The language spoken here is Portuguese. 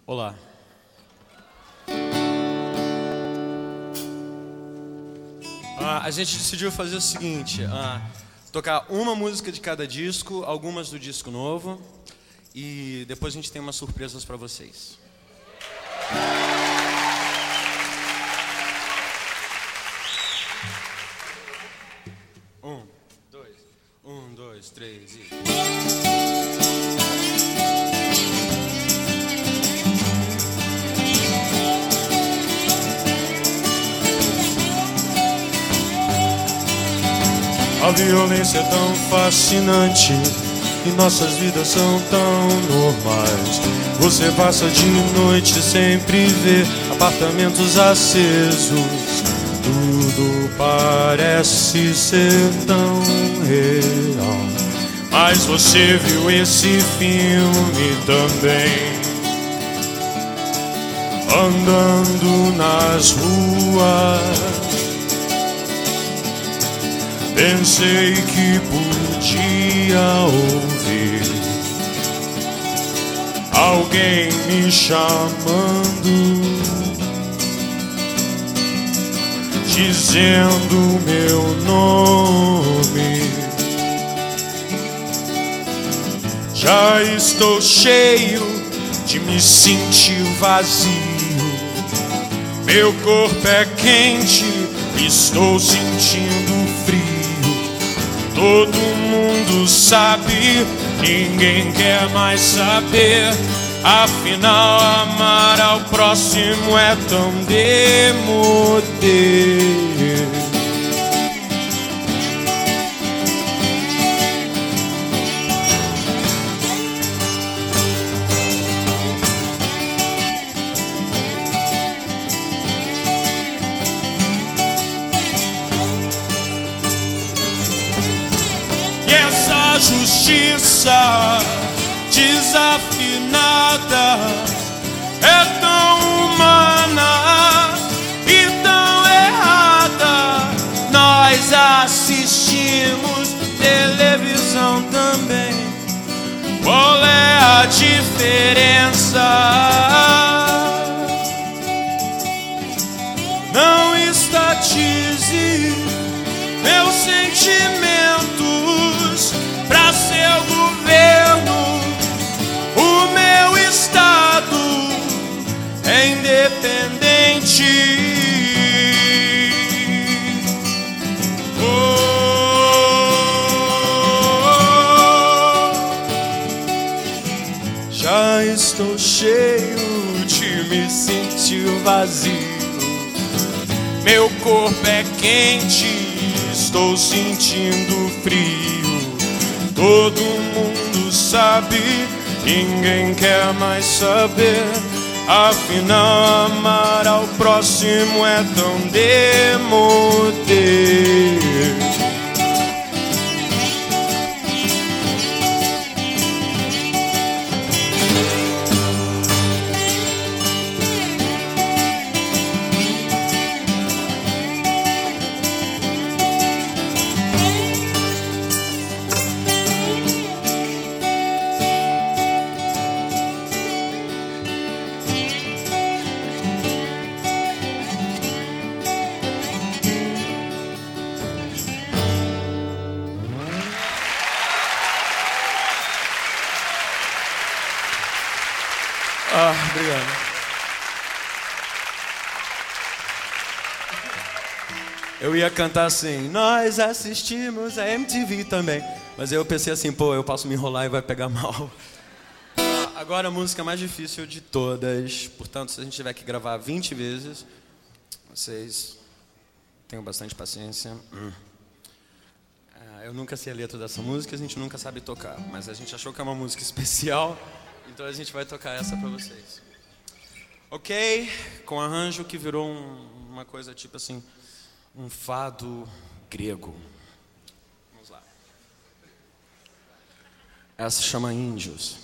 Olá. A gente decidiu fazer o seguinte, tocar uma música de cada disco, algumas do disco novo, e depois a gente tem umas surpresas para vocês. Um, dois, três e... A violência é tão fascinante e nossas vidas são tão normais. Você passa de noite sempre vê apartamentos acesos. Tudo parece ser tão real. Mas você viu esse filme também, andando nas ruas. Pensei que podia ouvir alguém me chamando, dizendo meu nome. Já estou cheio de me sentir vazio. Meu corpo é quente, estou sentindo frio. Todo mundo sabe, ninguém quer mais saber. Afinal, amar ao próximo é tão demodê. Justiça desafinada é tão humana e tão errada. Nós assistimos televisão também. Qual é a diferença? Não estatize meus sentimentos pra seu governo. O meu estado é independente. Já estou cheio de me sentir vazio. Meu corpo é quente, estou sentindo frio. Todo mundo sabe, ninguém quer mais saber. Afinal, amar ao próximo é tão demodê. Obrigado. Eu ia cantar assim, nós assistimos a MTV também. Mas aí eu pensei assim, pô, eu posso me enrolar e vai pegar mal. Agora a música mais difícil de todas. Portanto, se a gente tiver que gravar 20 vezes, vocês tenham bastante paciência. Eu nunca sei a letra dessa música, a gente nunca sabe tocar. Mas a gente achou que é uma música especial, então a gente vai tocar essa pra vocês. Ok? Com arranjo que virou uma coisa tipo assim, um fado grego. Vamos lá. Essa chama Índios.